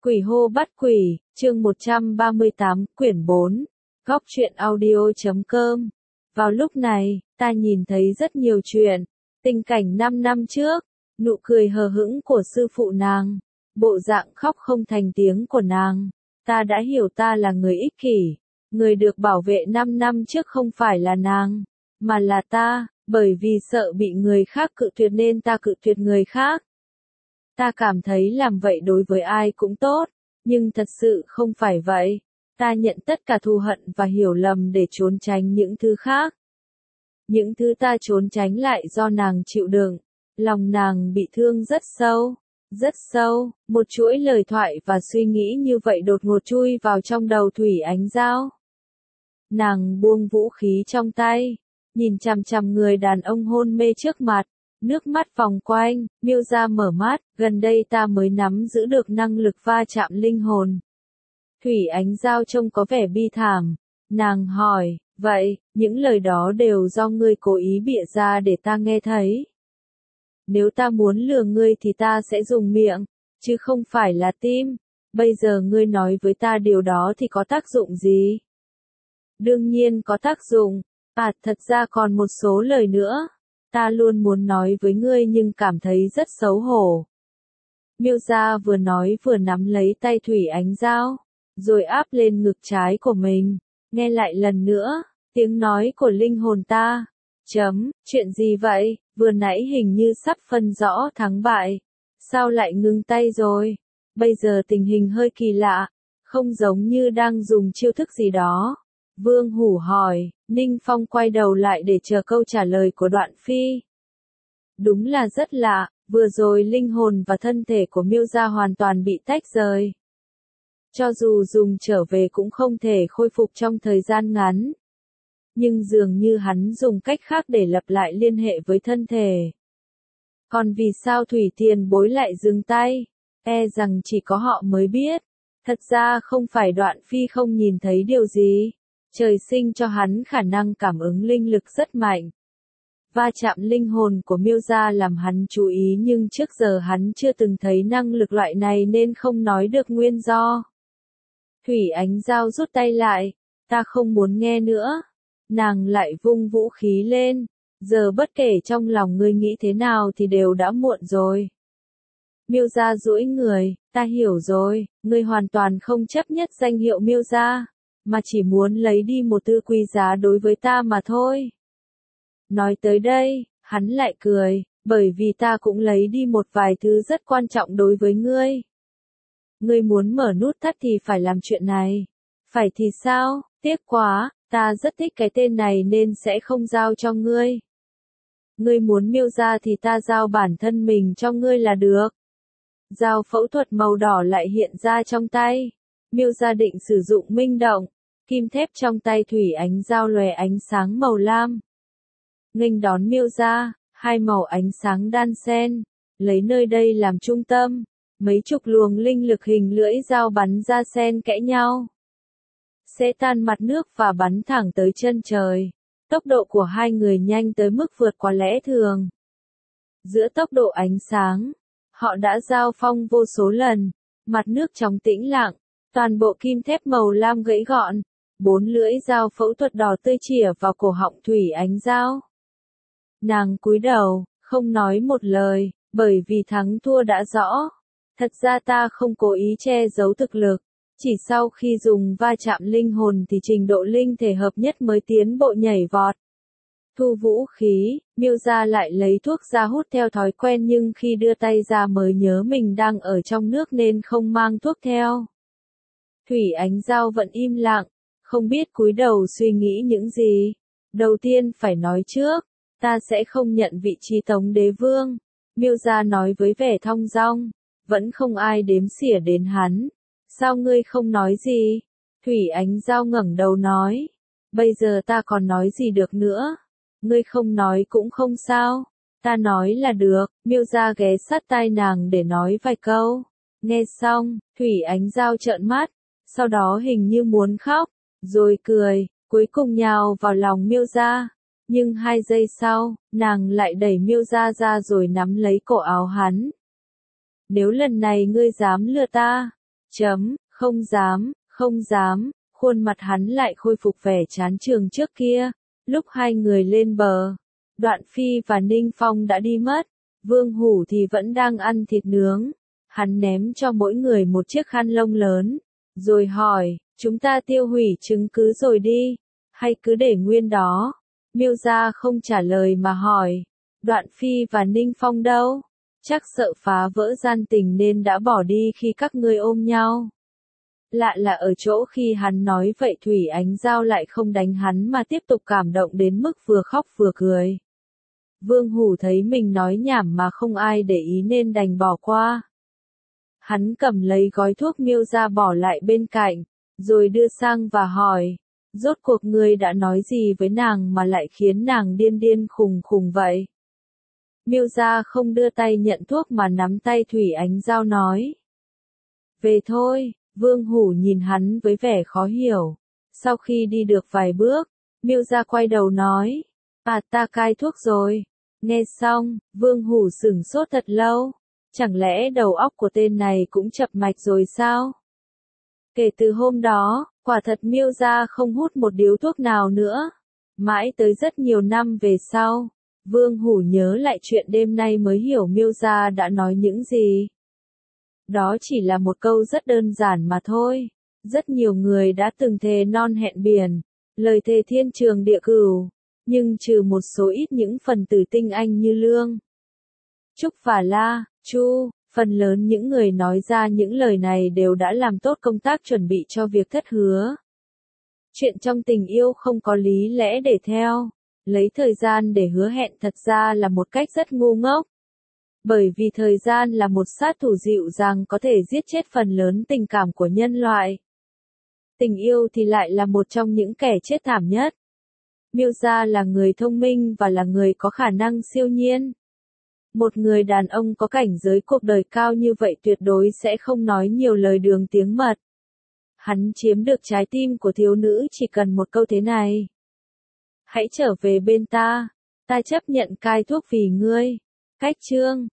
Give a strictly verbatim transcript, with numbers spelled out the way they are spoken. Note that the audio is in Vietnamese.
Quỷ hô bắt quỷ, chương một trăm ba mươi tám, quyển bốn, góc truyện audio.com. Vào lúc này, ta nhìn thấy rất nhiều chuyện, tình cảnh năm năm trước, nụ cười hờ hững của sư phụ nàng, bộ dạng khóc không thành tiếng của nàng. Ta đã hiểu ta là người ích kỷ, người được bảo vệ năm năm trước không phải là nàng, mà là ta, bởi vì sợ bị người khác cự tuyệt nên ta cự tuyệt người khác. Ta cảm thấy làm vậy đối với ai cũng tốt, nhưng thật sự không phải vậy. Ta nhận tất cả thù hận và hiểu lầm để trốn tránh những thứ khác. Những thứ ta trốn tránh lại do nàng chịu đựng. Lòng nàng bị thương rất sâu, rất sâu. Một chuỗi lời thoại và suy nghĩ như vậy đột ngột chui vào trong đầu Thủy Ánh Giao. Nàng buông vũ khí trong tay, nhìn chằm chằm người đàn ông hôn mê trước mặt. Nước mắt vòng quanh, Miêu Gia mở mắt, gần đây ta mới nắm giữ được năng lực va chạm linh hồn. Thủy Ánh Giao trông có vẻ bi thảm, nàng hỏi, vậy, những lời đó đều do ngươi cố ý bịa ra để ta nghe thấy. Nếu ta muốn lừa ngươi thì ta sẽ dùng miệng, chứ không phải là tim. Bây giờ ngươi nói với ta điều đó thì có tác dụng gì? Đương nhiên có tác dụng, à thật ra còn một số lời nữa. Ta luôn muốn nói với ngươi nhưng cảm thấy rất xấu hổ. Miêu Gia vừa nói vừa nắm lấy tay Thủy Ánh Giao, rồi áp lên ngực trái của mình. Nghe lại lần nữa, tiếng nói của linh hồn ta. Chấm, chuyện gì vậy? Vừa nãy hình như sắp phân rõ thắng bại. Sao lại ngưng tay rồi? Bây giờ tình hình hơi kỳ lạ, không giống như đang dùng chiêu thức gì đó. Vương Hủ hỏi, Ninh Phong quay đầu lại để chờ câu trả lời của Đoạn Phi. Đúng là rất lạ, vừa rồi linh hồn và thân thể của Miêu Gia hoàn toàn bị tách rời. Cho dù dùng trở về cũng không thể khôi phục trong thời gian ngắn. Nhưng dường như hắn dùng cách khác để lập lại liên hệ với thân thể. Còn vì sao Thủy Tiền Bối lại dừng tay? E rằng chỉ có họ mới biết. Thật ra không phải Đoạn Phi không nhìn thấy điều gì. Trời sinh cho hắn khả năng cảm ứng linh lực rất mạnh. Va chạm linh hồn của Miêu Gia làm hắn chú ý nhưng trước giờ hắn chưa từng thấy năng lực loại này nên không nói được nguyên do. Thủy Ánh Giao rút tay lại, ta không muốn nghe nữa. Nàng lại vung vũ khí lên, giờ bất kể trong lòng ngươi nghĩ thế nào thì đều đã muộn rồi. Miêu Gia duỗi người, ta hiểu rồi, ngươi hoàn toàn không chấp nhất danh hiệu Miêu Gia, mà chỉ muốn lấy đi một thứ quý giá đối với ta mà thôi. Nói tới đây, hắn lại cười, bởi vì ta cũng lấy đi một vài thứ rất quan trọng đối với ngươi. Ngươi muốn mở nút thắt thì phải làm chuyện này. Phải thì sao? Tiếc quá, ta rất thích cái tên này nên sẽ không giao cho ngươi. Ngươi muốn Miêu Gia thì ta giao bản thân mình cho ngươi là được. Dao phẫu thuật màu đỏ lại hiện ra trong tay. Miêu Gia định sử dụng minh động, kim thép trong tay Thủy Ánh Giao lòe ánh sáng màu lam. Nghênh đón Miêu Gia, hai màu ánh sáng đan xen, lấy nơi đây làm trung tâm, mấy chục luồng linh lực hình lưỡi dao bắn ra xen kẽ nhau. Sẽ tan mặt nước và bắn thẳng tới chân trời. Tốc độ của hai người nhanh tới mức vượt qua lẽ thường. Giữa tốc độ ánh sáng, họ đã giao phong vô số lần, mặt nước trong tĩnh lặng, toàn bộ kim thép màu lam gãy gọn, bốn lưỡi dao phẫu thuật đỏ tươi chĩa vào cổ họng Thủy Ánh Giao. Nàng cúi đầu, không nói một lời, bởi vì thắng thua đã rõ. Thật ra ta không cố ý che giấu thực lực, chỉ sau khi dùng va chạm linh hồn thì trình độ linh thể hợp nhất mới tiến bộ nhảy vọt. Thu vũ khí, Miêu Gia lại lấy thuốc ra hút theo thói quen nhưng khi đưa tay ra mới nhớ mình đang ở trong nước nên không mang thuốc theo. Thủy Ánh Giao vẫn im lặng, không biết cúi đầu suy nghĩ những gì. Đầu tiên phải nói trước, ta sẽ không nhận vị trí Tống Đế Vương. Miêu Gia nói với vẻ thong dong, vẫn không ai đếm xỉa đến hắn. Sao ngươi không nói gì? Thủy Ánh Giao ngẩng đầu nói, bây giờ ta còn nói gì được nữa? Ngươi không nói cũng không sao, ta nói là được. Miêu Gia ghé sát tai nàng để nói vài câu. Nghe xong, Thủy Ánh Giao trợn mắt, sau đó hình như muốn khóc, rồi cười, cuối cùng nhào vào lòng Miêu Gia. Nhưng hai giây sau, nàng lại đẩy Miêu Gia ra rồi nắm lấy cổ áo hắn. Nếu lần này ngươi dám lừa ta, Chấm, không dám, không dám, khuôn mặt hắn lại khôi phục vẻ chán trường trước kia. Lúc hai người lên bờ, Đoạn Phi và Ninh Phong đã đi mất, Vương Hủ thì vẫn đang ăn thịt nướng. Hắn ném cho mỗi người một chiếc khăn lông lớn, rồi hỏi, chúng ta tiêu hủy chứng cứ rồi đi, hay cứ để nguyên đó? Miêu Gia không trả lời mà hỏi, Đoạn Phi và Ninh Phong đâu? Chắc sợ phá vỡ gian tình nên đã bỏ đi khi các ngươi ôm nhau. Lạ là ở chỗ khi hắn nói vậy Thủy Ánh Giao lại không đánh hắn mà tiếp tục cảm động đến mức vừa khóc vừa cười. Vương Hủ thấy mình nói nhảm mà không ai để ý nên đành bỏ qua. Hắn cầm lấy gói thuốc Miêu Gia bỏ lại bên cạnh, rồi đưa sang và hỏi, rốt cuộc ngươi đã nói gì với nàng mà lại khiến nàng điên điên khùng khùng vậy? Miêu Gia không đưa tay nhận thuốc mà nắm tay Thủy Ánh Giao nói. Về thôi, Vương Hủ nhìn hắn với vẻ khó hiểu. Sau khi đi được vài bước, Miêu Gia quay đầu nói, à ta cai thuốc rồi. Nghe xong, Vương Hủ sửng sốt thật lâu. Chẳng lẽ đầu óc của tên này cũng chập mạch rồi sao? Kể từ hôm đó, quả thật Miêu Gia không hút một điếu thuốc nào nữa. Mãi tới rất nhiều năm về sau, Vương Hủ nhớ lại chuyện đêm nay mới hiểu Miêu Gia đã nói những gì. Đó chỉ là một câu rất đơn giản mà thôi. Rất nhiều người đã từng thề non hẹn biển, lời thề thiên trường địa cửu, nhưng trừ một số ít những phần tử tinh anh như Lương, Trúc và La, Chu, phần lớn những người nói ra những lời này đều đã làm tốt công tác chuẩn bị cho việc thất hứa. Chuyện trong tình yêu không có lý lẽ để theo, lấy thời gian để hứa hẹn thật ra là một cách rất ngu ngốc. Bởi vì thời gian là một sát thủ dịu dàng có thể giết chết phần lớn tình cảm của nhân loại. Tình yêu thì lại là một trong những kẻ chết thảm nhất. Miêu Gia là người thông minh và là người có khả năng siêu nhiên. Một người đàn ông có cảnh giới cuộc đời cao như vậy tuyệt đối sẽ không nói nhiều lời đường tiếng mật. Hắn chiếm được trái tim của thiếu nữ chỉ cần một câu thế này. Hãy trở về bên ta, ta chấp nhận cai thuốc vì ngươi. Cách chương